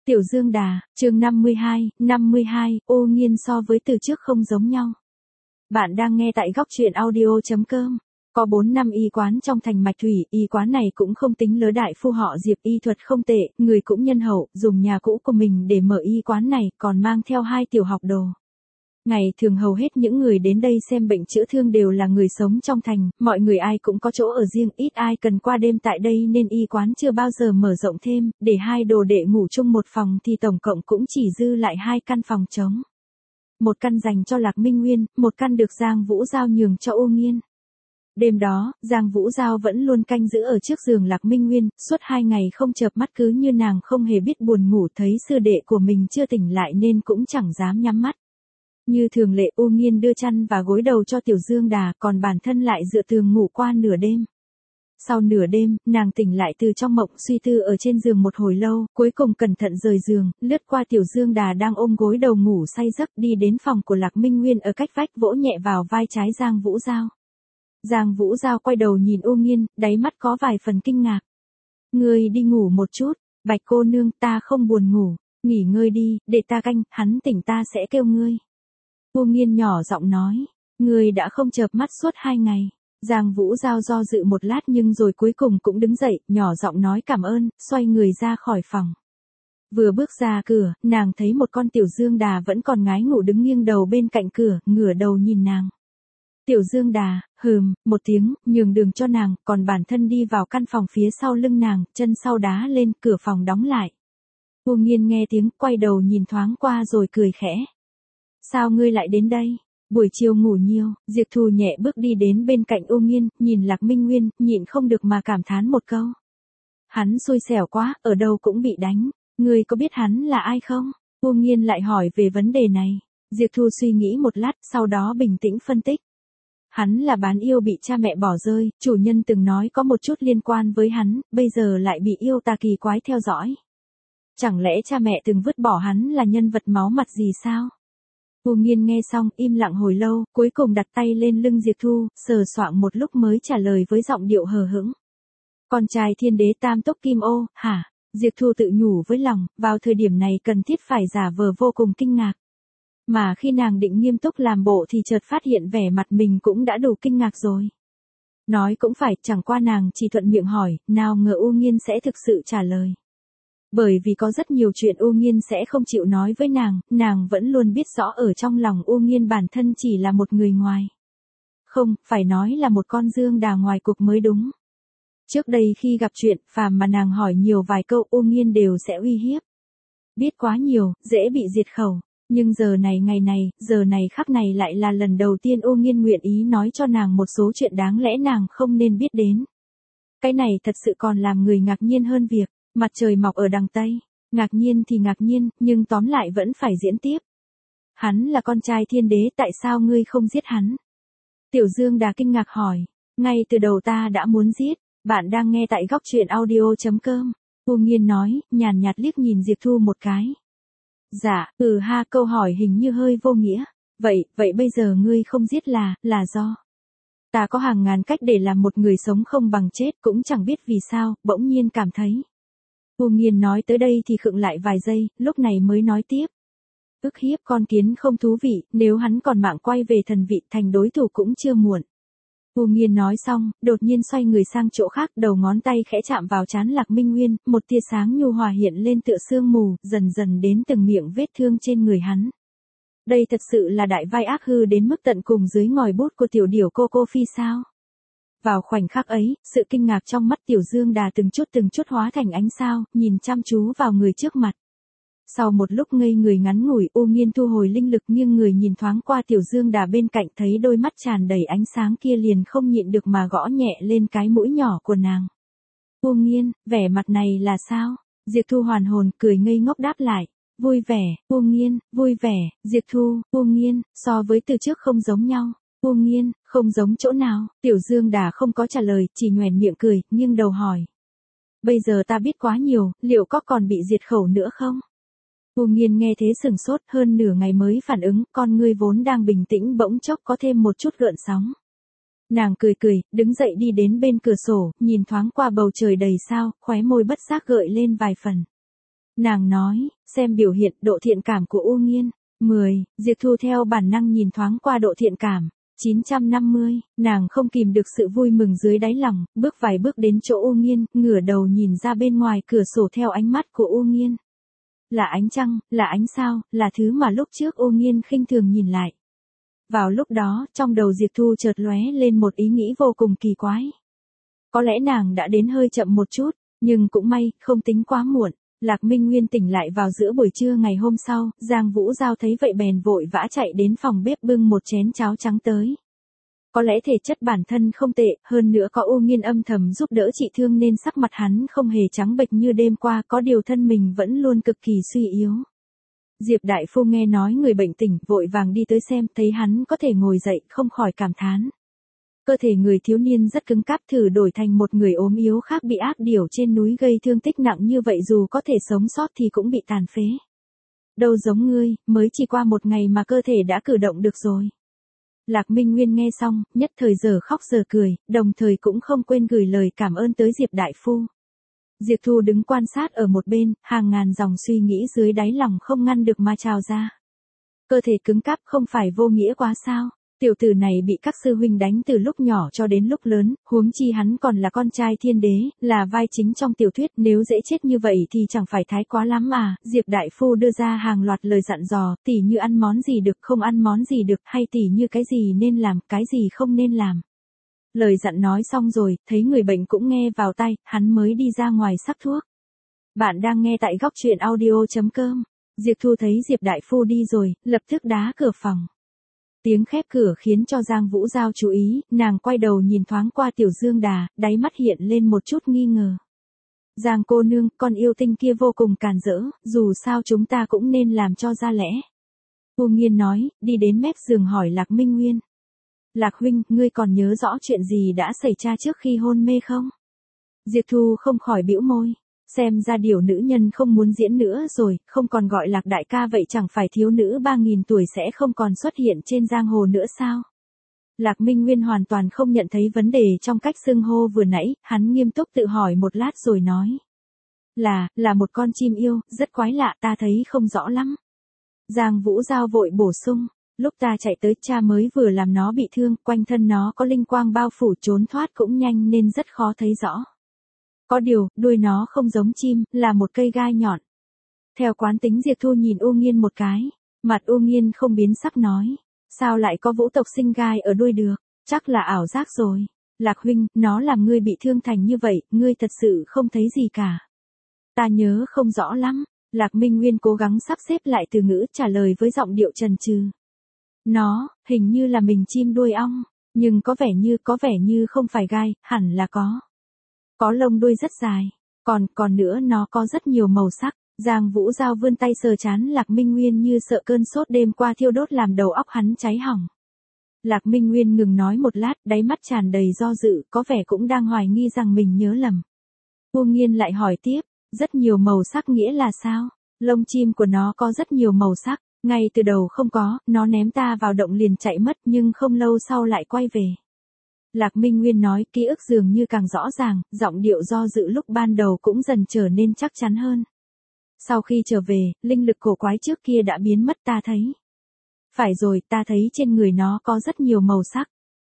Tiểu Dương Đà, chương 52, Ô Nghiên so với từ trước không giống nhau. Bạn đang nghe tại góc truyện audio.com. Có 4 năm y quán trong thành Mạch Thủy, y quán này cũng không tính lứa đại phu họ Diệp, y thuật không tệ, người cũng nhân hậu, dùng nhà cũ của mình để mở y quán này, còn mang theo 2 tiểu học đồ. Ngày thường hầu hết những người đến đây xem bệnh chữa thương đều là người sống trong thành, mọi người ai cũng có chỗ ở riêng, ít ai cần qua đêm tại đây nên y quán chưa bao giờ mở rộng thêm, để 2 đồ đệ ngủ chung một phòng thì tổng cộng cũng chỉ dư lại 2 căn phòng trống. Một căn dành cho Lạc Minh Nguyên, một căn được Giang Vũ Giao nhường cho Ô Nghiên. Đêm đó, Giang Vũ Giao vẫn luôn canh giữ ở trước giường Lạc Minh Nguyên, suốt 2 ngày không chợp mắt, cứ như nàng không hề biết buồn ngủ, thấy sư đệ của mình chưa tỉnh lại nên cũng chẳng dám nhắm mắt. Như thường lệ, Ô Nghiên đưa chăn và gối đầu cho Tiểu Dương Đà, còn bản thân lại dựa tường ngủ qua nửa đêm. Sau nửa đêm, nàng tỉnh lại từ trong mộng, suy tư ở trên giường một hồi lâu, cuối cùng cẩn thận rời giường, lướt qua Tiểu Dương Đà đang ôm gối đầu ngủ say giấc, đi đến phòng của Lạc Minh Nguyên ở cách vách, vỗ nhẹ vào vai trái Giang Vũ Giao. Giang Vũ Giao quay đầu nhìn Ô Nghiên, đáy mắt có vài phần kinh ngạc. Ngươi đi ngủ một chút, Bạch cô nương, ta không buồn ngủ, nghỉ ngơi đi, để ta canh, hắn tỉnh ta sẽ kêu ngươi. Ô Nghiên nhỏ giọng nói, ngươi đã không chợp mắt suốt 2 ngày. Giang Vũ Giao do dự một lát nhưng rồi cuối cùng cũng đứng dậy, nhỏ giọng nói cảm ơn, xoay người ra khỏi phòng. Vừa bước ra cửa, nàng thấy một con Tiểu Dương Đà vẫn còn ngái ngủ đứng nghiêng đầu bên cạnh cửa, ngửa đầu nhìn nàng. Tiểu Dương Đà, một tiếng, nhường đường cho nàng, còn bản thân đi vào căn phòng phía sau lưng nàng, chân sau đá lên, cửa phòng đóng lại. Ô Nghiên nghe tiếng, quay đầu nhìn thoáng qua rồi cười khẽ. Sao ngươi lại đến đây? Buổi chiều ngủ nhiều, Diệp Thù nhẹ bước đi đến bên cạnh Ô Nghiên, nhìn Lạc Minh Nguyên, nhịn không được mà cảm thán một câu. Hắn xui xẻo quá, ở đâu cũng bị đánh. Ngươi có biết hắn là ai không? Ô Nghiên lại hỏi về vấn đề này. Diệp Thù suy nghĩ một lát, sau đó bình tĩnh phân tích. Hắn là bán yêu bị cha mẹ bỏ rơi, chủ nhân từng nói có một chút liên quan với hắn, bây giờ lại bị yêu tà kỳ quái theo dõi. Chẳng lẽ cha mẹ từng vứt bỏ hắn là nhân vật máu mặt gì sao? Ô Nghiên nghe xong, im lặng hồi lâu, cuối cùng đặt tay lên lưng Diệp Thu, sờ soạng một lúc mới trả lời với giọng điệu hờ hững. Con trai thiên đế tam tốc kim ô, hả? Diệp Thu tự nhủ với lòng, vào thời điểm này cần thiết phải giả vờ vô cùng kinh ngạc. Mà khi nàng định nghiêm túc làm bộ thì chợt phát hiện vẻ mặt mình cũng đã đủ kinh ngạc rồi. Nói cũng phải, chẳng qua nàng chỉ thuận miệng hỏi, nào ngờ Ô Nghiên sẽ thực sự trả lời. Bởi vì có rất nhiều chuyện Ô Nghiên sẽ không chịu nói với nàng vẫn luôn biết rõ ở trong lòng Ô Nghiên bản thân chỉ là một người ngoài. Không, phải nói là một con Dương Đà ngoài cuộc mới đúng. Trước đây khi gặp chuyện, phàm mà nàng hỏi nhiều vài câu Ô Nghiên đều sẽ uy hiếp. Biết quá nhiều, dễ bị diệt khẩu. Nhưng giờ này ngày này, giờ này khắc này lại là lần đầu tiên Ô Nghiên nguyện ý nói cho nàng một số chuyện đáng lẽ nàng không nên biết đến. Cái này thật sự còn làm người ngạc nhiên hơn việc mặt trời mọc ở đằng Tây. Ngạc nhiên thì ngạc nhiên, nhưng tóm lại vẫn phải diễn tiếp. Hắn là con trai thiên đế, tại sao ngươi không giết hắn? Tiểu Dương Đà kinh ngạc hỏi. Ngay từ đầu ta đã muốn giết. Bạn đang nghe tại góc truyện audio.com. Ô Nghiên nói, nhàn nhạt liếc nhìn Diệp Thu một cái. Dạ, câu hỏi hình như hơi vô nghĩa. Vậy bây giờ ngươi không giết là do. Ta có hàng ngàn cách để làm một người sống không bằng chết, cũng chẳng biết vì sao, bỗng nhiên cảm thấy. Ô Nghiên nói tới đây thì khựng lại vài giây, lúc này mới nói tiếp. Ức hiếp con kiến không thú vị, nếu hắn còn mạng quay về thần vị thành đối thủ cũng chưa muộn. Ô Nghiên nói xong, đột nhiên xoay người sang chỗ khác, đầu ngón tay khẽ chạm vào trán Lạc Minh Nguyên, một tia sáng nhu hòa hiện lên tựa sương mù, dần dần đến từng miệng vết thương trên người hắn. Đây thật sự là đại vai ác hư đến mức tận cùng dưới ngòi bút của tiểu điểu Cô Phi sao? Vào khoảnh khắc ấy, sự kinh ngạc trong mắt Tiểu Dương Đà từng chút hóa thành ánh sao, nhìn chăm chú vào người trước mặt. Sau một lúc ngây người ngắn ngủi, Ô Nghiên thu hồi linh lực, nghiêng người nhìn thoáng qua Tiểu Dương Đà bên cạnh, thấy đôi mắt tràn đầy ánh sáng kia liền không nhịn được mà gõ nhẹ lên cái mũi nhỏ của nàng. Ô Nghiên, vẻ mặt này là sao? Diệp Thu hoàn hồn, cười ngây ngốc đáp lại. Vui vẻ, Ô Nghiên, vui vẻ, Diệp Thu, Ô Nghiên, so với từ trước không giống nhau. Ô Nghiên, không giống chỗ nào? Tiểu Dương Đà không có trả lời, chỉ nhoẻn miệng cười, nghiêng đầu hỏi. Bây giờ ta biết quá nhiều, liệu có còn bị diệt khẩu nữa không? Ô Nghiên nghe thế sừng sốt, hơn nửa ngày mới phản ứng, con ngươi vốn đang bình tĩnh bỗng chốc có thêm một chút gợn sóng. Nàng cười, đứng dậy đi đến bên cửa sổ, nhìn thoáng qua bầu trời đầy sao, khóe môi bất giác gợi lên vài phần. Nàng nói, xem biểu hiện độ thiện cảm của U Nghiên. 10, Diệp Thu theo bản năng nhìn thoáng qua độ thiện cảm. 950, nàng không kìm được sự vui mừng dưới đáy lòng, bước vài bước đến chỗ U Nghiên, ngửa đầu nhìn ra bên ngoài cửa sổ theo ánh mắt của U Nghiên. Là ánh trăng, là ánh sao, là thứ mà lúc trước U Nghiên khinh thường nhìn lại. Vào lúc đó, trong đầu Diệp Thu chợt lóe lên một ý nghĩ vô cùng kỳ quái. Có lẽ nàng đã đến hơi chậm một chút, nhưng cũng may, không tính quá muộn. Lạc Minh Nguyên tỉnh lại vào giữa buổi trưa ngày hôm sau, Giang Vũ Giao thấy vậy bèn vội vã chạy đến phòng bếp bưng một chén cháo trắng tới. Có lẽ thể chất bản thân không tệ, hơn nữa có U Nghiên âm thầm giúp đỡ trị thương nên sắc mặt hắn không hề trắng bệch như đêm qua, có điều thân mình vẫn luôn cực kỳ suy yếu. Diệp đại phu nghe nói người bệnh tỉnh, vội vàng đi tới xem, thấy hắn có thể ngồi dậy, không khỏi cảm thán. Cơ thể người thiếu niên rất cứng cáp, thử đổi thành một người ốm yếu khác bị ác điểu trên núi gây thương tích nặng như vậy dù có thể sống sót thì cũng bị tàn phế. Đâu giống ngươi, mới chỉ qua một ngày mà cơ thể đã cử động được rồi. Lạc Minh Nguyên nghe xong, nhất thời giờ khóc giờ cười, đồng thời cũng không quên gửi lời cảm ơn tới Diệp đại phu. Diệp Thu đứng quan sát ở một bên, hàng ngàn dòng suy nghĩ dưới đáy lòng không ngăn được mà trào ra. Cơ thể cứng cáp không phải vô nghĩa quá sao? Tiểu tử này bị các sư huynh đánh từ lúc nhỏ cho đến lúc lớn, huống chi hắn còn là con trai thiên đế, là vai chính trong tiểu thuyết, nếu dễ chết như vậy thì chẳng phải thái quá lắm à. Diệp đại phu đưa ra hàng loạt lời dặn dò, tỉ như ăn món gì được, không ăn món gì được, hay tỉ như cái gì nên làm, cái gì không nên làm. Lời dặn nói xong rồi, thấy người bệnh cũng nghe vào tai, hắn mới đi ra ngoài sắc thuốc. Bạn đang nghe tại góc truyện audio.com. Diệp Thu thấy Diệp đại phu đi rồi, lập tức đá cửa phòng. Tiếng khép cửa khiến cho Giang Vũ Giao chú ý, nàng quay đầu nhìn thoáng qua Tiểu Dương Đà, đáy mắt hiện lên một chút nghi ngờ. Giang cô nương, con yêu tinh kia vô cùng càn rỡ, dù sao chúng ta cũng nên làm cho ra lẽ. U Nghiên nói, đi đến mép giường hỏi Lạc Minh Nguyên. Lạc huynh, ngươi còn nhớ rõ chuyện gì đã xảy ra trước khi hôn mê không? Diệp Thu không khỏi bĩu môi. Xem ra điều nữ nhân không muốn diễn nữa rồi, không còn gọi Lạc đại ca vậy chẳng phải thiếu nữ 3000 tuổi sẽ không còn xuất hiện trên giang hồ nữa sao? Lạc Minh Nguyên hoàn toàn không nhận thấy vấn đề trong cách xưng hô vừa nãy, hắn nghiêm túc tự hỏi một lát rồi nói. Là một con chim yêu, rất quái lạ, ta thấy không rõ lắm. Giang Vũ Giao vội bổ sung, lúc ta chạy tới cha mới vừa làm nó bị thương, quanh thân nó có linh quang bao phủ, trốn thoát cũng nhanh nên rất khó thấy rõ. Có điều, đuôi nó không giống chim, là một cây gai nhọn. Theo quán tính Diệp Thu nhìn U Nghiên một cái, mặt U Nghiên không biến sắc nói, sao lại có vũ tộc sinh gai ở đuôi được, chắc là ảo giác rồi. Lạc huynh, nó làm ngươi bị thương thành như vậy, ngươi thật sự không thấy gì cả. Ta nhớ không rõ lắm. Lạc Minh Nguyên cố gắng sắp xếp lại từ ngữ, trả lời với giọng điệu chần chừ. Nó, hình như là mình chim đuôi ong, nhưng có vẻ như không phải gai, hẳn là có. Có lông đuôi rất dài, còn nữa nó có rất nhiều màu sắc. Giang Vũ Giao vươn tay sờ trán Lạc Minh Nguyên như sợ cơn sốt đêm qua thiêu đốt làm đầu óc hắn cháy hỏng. Lạc Minh Nguyên ngừng nói một lát, đáy mắt tràn đầy do dự, có vẻ cũng đang hoài nghi rằng mình nhớ lầm. U Nghiên lại hỏi tiếp, rất nhiều màu sắc nghĩa là sao? Lông chim của nó có rất nhiều màu sắc, ngay từ đầu không có, nó ném ta vào động liền chạy mất nhưng không lâu sau lại quay về. Lạc Minh Nguyên nói, ký ức dường như càng rõ ràng, giọng điệu do dự lúc ban đầu cũng dần trở nên chắc chắn hơn. Sau khi trở về, linh lực cổ quái trước kia đã biến mất ta thấy. Phải rồi, ta thấy trên người nó có rất nhiều màu sắc.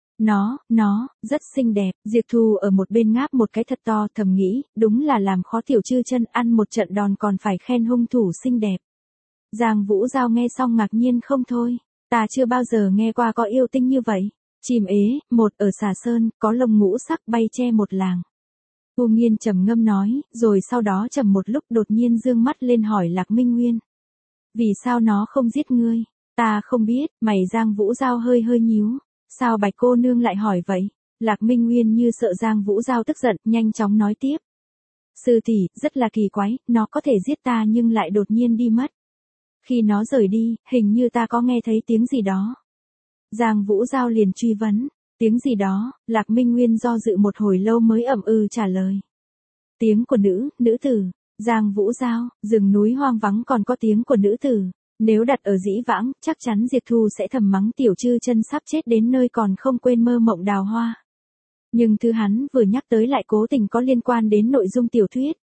Nó, rất xinh đẹp. Diệp Thu ở một bên ngáp một cái thật to, thầm nghĩ, đúng là làm khó Tiểu Chư Chân, ăn một trận đòn còn phải khen hung thủ xinh đẹp. Giang Vũ Giao nghe xong ngạc nhiên không thôi, ta chưa bao giờ nghe qua có yêu tinh như vậy. Chim ế, một ở Xà Sơn, có lông ngũ sắc bay che một làng. U Nghiên trầm ngâm nói, rồi sau đó trầm một lúc đột nhiên dương mắt lên hỏi Lạc Minh Nguyên. Vì sao nó không giết ngươi? Ta không biết, mày Giang Vũ Giao hơi nhíu. Sao Bạch cô nương lại hỏi vậy? Lạc Minh Nguyên như sợ Giang Vũ Giao tức giận, nhanh chóng nói tiếp. Sư tỷ, rất là kỳ quái, nó có thể giết ta nhưng lại đột nhiên đi mất. Khi nó rời đi, hình như ta có nghe thấy tiếng gì đó. Giang Vũ Giao liền truy vấn, tiếng gì đó? Lạc Minh Nguyên do dự một hồi lâu mới ậm ừ trả lời. Tiếng của nữ tử. Giang Vũ Giao, rừng núi hoang vắng còn có tiếng của nữ tử. Nếu đặt ở dĩ vãng, chắc chắn Diệp Thu sẽ thầm mắng Tiểu Chư Chân sắp chết đến nơi còn không quên mơ mộng đào hoa. Nhưng thứ hắn vừa nhắc tới lại cố tình có liên quan đến nội dung tiểu thuyết.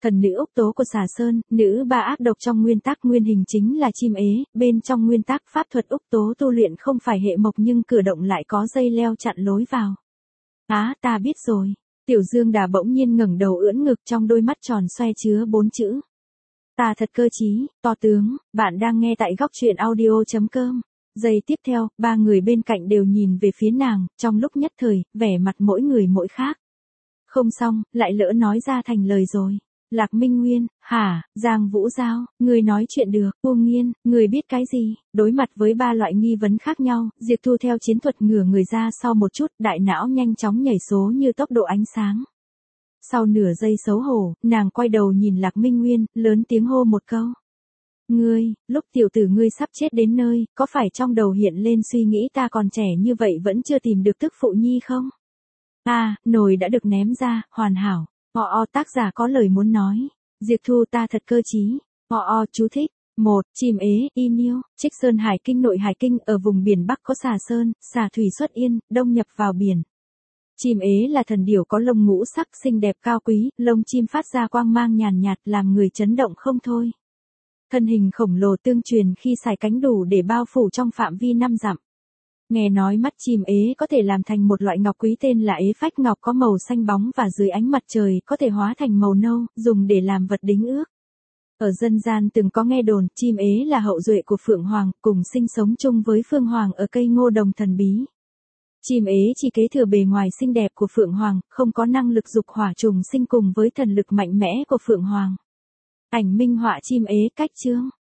Thần nữ Úc Tố của Xà Sơn, nữ ba ác độc trong nguyên tắc nguyên hình chính là chim ế, bên trong nguyên tắc pháp thuật Úc Tố tu luyện không phải hệ mộc nhưng cử động lại có dây leo chặn lối vào. Á, ta biết rồi. Tiểu Dương Đà bỗng nhiên ngẩng đầu ưỡn ngực, trong đôi mắt tròn xoe chứa 4 chữ. Ta thật cơ trí, to tướng. Bạn đang nghe tại góc truyện audio.com. Giây tiếp theo, ba người bên cạnh đều nhìn về phía nàng, trong lúc nhất thời, vẻ mặt mỗi người mỗi khác. Không xong, lại lỡ nói ra thành lời rồi. Lạc Minh Nguyên, hả, Giang Vũ Giao, người nói chuyện được, Vô Nghiên, người biết cái gì? Đối mặt với ba loại nghi vấn khác nhau, Diệp Thu theo chiến thuật ngửa người ra sau một chút, đại não nhanh chóng nhảy số như tốc độ ánh sáng. Sau nửa giây xấu hổ, nàng quay đầu nhìn Lạc Minh Nguyên, lớn tiếng hô một câu. Ngươi, lúc tiểu tử ngươi sắp chết đến nơi, có phải trong đầu hiện lên suy nghĩ ta còn trẻ như vậy vẫn chưa tìm được tức phụ nhi không? Nồi đã được ném ra, hoàn hảo. Tác giả có lời muốn nói. Diệp Thu ta thật cơ trí. Chú thích. 1. Chim ế, email, Trích Sơn Hải Kinh. Nội Hải Kinh ở vùng biển Bắc có Xà Sơn, xà thủy xuất yên, đông nhập vào biển. Chim ế là thần điểu có lông ngũ sắc xinh đẹp cao quý, lông chim phát ra quang mang nhàn nhạt làm người chấn động không thôi. Thân hình khổng lồ tương truyền khi xài cánh đủ để bao phủ trong phạm vi 5 dặm. Nghe nói mắt chim ế có thể làm thành một loại ngọc quý tên là ế phách ngọc có màu xanh bóng và dưới ánh mặt trời có thể hóa thành màu nâu, dùng để làm vật đính ước. Ở dân gian từng có nghe đồn chim ế là hậu duệ của Phượng Hoàng, cùng sinh sống chung với Phương Hoàng ở cây ngô đồng thần bí. Chim ế chỉ kế thừa bề ngoài xinh đẹp của Phượng Hoàng, không có năng lực dục hỏa trùng sinh cùng với thần lực mạnh mẽ của Phượng Hoàng. Ảnh minh họa chim ế cách chương.